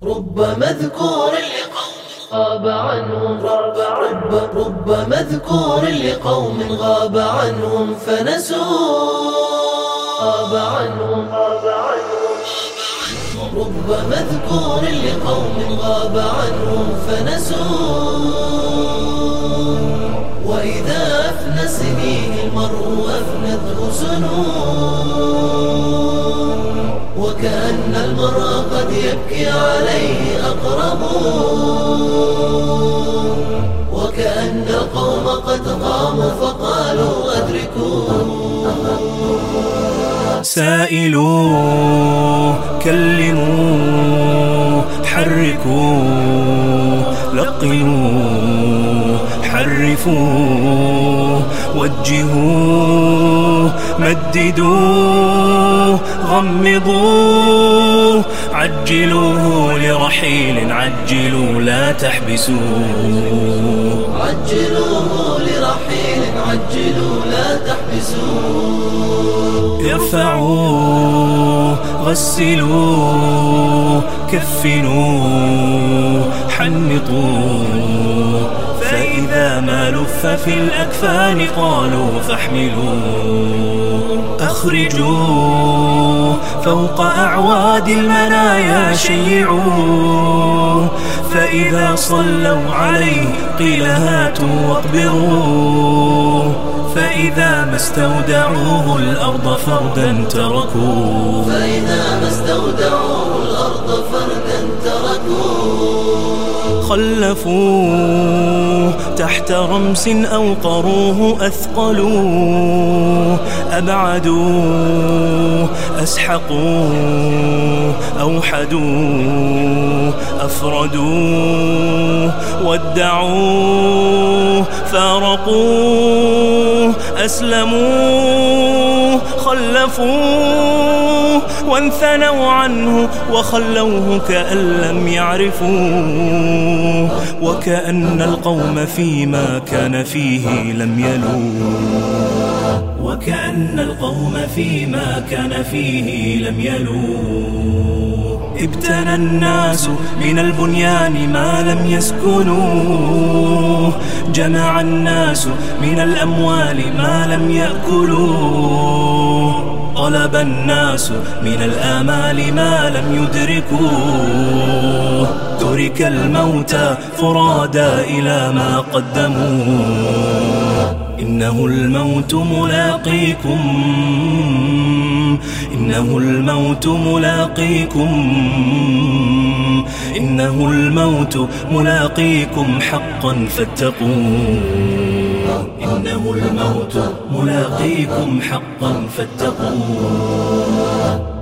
رب مذكور لقوم غاب عنهم رب مذكور لقوم غاب عنهم فنسوا غاب عنهم رب مذكور لقوم غاب عنهم فنسوا وإذا أفنى سنيه المرء أفنته سنون وكأن المرء قد يبكي عليه أقرب وكأن القوم قد قاموا فقالوا أدركوا سائلوا كلموا حركوا لقنوا حرفوا وجهوا مددوا غمضوا عجلوه لرحيل عجلوا لا تحبسوا عجلوه لرحيل عجلوا لا تحبسوا ارفعوا غسلوا كفنوا حنطوا فإذا ما لف في الأكفان قالوا فاحملوا أخرجوا فوق أعواد المنايا شيعوا فإذا صلوا عليه قيل هاتوا واقبروا فإذا ما استودعوه الأرض فردا تركوا فإذا ما استودعوه الأرض فردا تركوا خلفوا تحت رمس أوقروه أثقلوا أبعدوا أسحقوا أوحدوا أفردوا ودعوا فارقوا أسلموا خلفوا وانثنوا عنه وخلوه كأن لم يعرفوا وكأن القوم فيما كان فيه لم يلوا وكأن القوم فيما كان فيه لم يلوا ابتنى الناس من البنيان ما لم يسكنوا جمع الناس من الأموال ما لم يأكلوا طلب الناس من الآمال ما لم يدركوا ترك الموتى فرادا إلى ما قدموا إنه الموت ملاقيكم إنه الموت ملاقيكم إنه الموت ملاقيكم حقا فاتقوا إنه الموت ملاقيكم حقا فاتقوا